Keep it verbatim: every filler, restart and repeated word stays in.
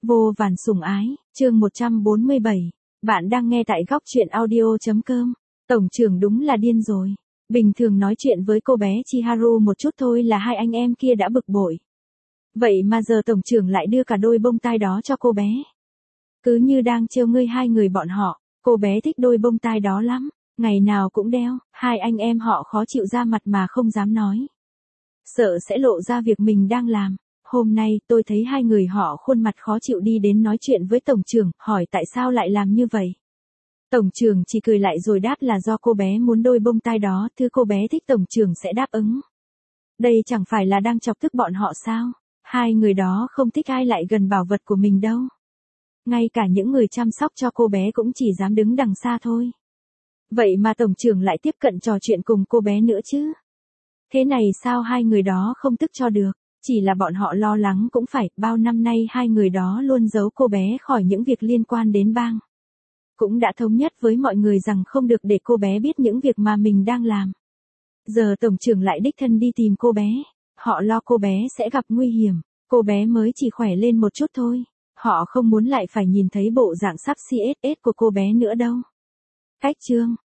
Vô vàn sủng ái, chương một trăm bốn mươi bảy. Bạn đang nghe tại góc truyện audio.com. Tổng trưởng đúng là điên rồi. Bình thường nói chuyện với cô bé Chiharu một chút thôi là hai anh em kia đã bực bội. Vậy mà giờ tổng trưởng lại đưa cả đôi bông tai đó cho cô bé. Cứ như đang trêu ngươi hai người bọn họ, cô bé thích đôi bông tai đó lắm, ngày nào cũng đeo, hai anh em họ khó chịu ra mặt mà không dám nói. Sợ sẽ lộ ra việc mình đang làm. Hôm nay tôi thấy hai người họ khuôn mặt khó chịu đi đến nói chuyện với tổng trưởng, hỏi tại sao lại làm như vậy. Tổng trưởng chỉ cười lại rồi đáp là do cô bé muốn đôi bông tai đó, thứ cô bé thích tổng trưởng sẽ đáp ứng. Đây chẳng phải là đang chọc tức bọn họ sao? Hai người đó không thích ai lại gần bảo vật của mình đâu. Ngay cả những người chăm sóc cho cô bé cũng chỉ dám đứng đằng xa thôi. Vậy mà tổng trưởng lại tiếp cận trò chuyện cùng cô bé nữa chứ? Thế này sao hai người đó không tức cho được? Chỉ là bọn họ lo lắng cũng phải, bao năm nay hai người đó luôn giấu cô bé khỏi những việc liên quan đến bang. Cũng đã thống nhất với mọi người rằng không được để cô bé biết những việc mà mình đang làm. Giờ tổng trưởng lại đích thân đi tìm cô bé. Họ lo cô bé sẽ gặp nguy hiểm. Cô bé mới chỉ khỏe lên một chút thôi. Họ không muốn lại phải nhìn thấy bộ dạng sắp xê ét ét của cô bé nữa đâu. Cách chương.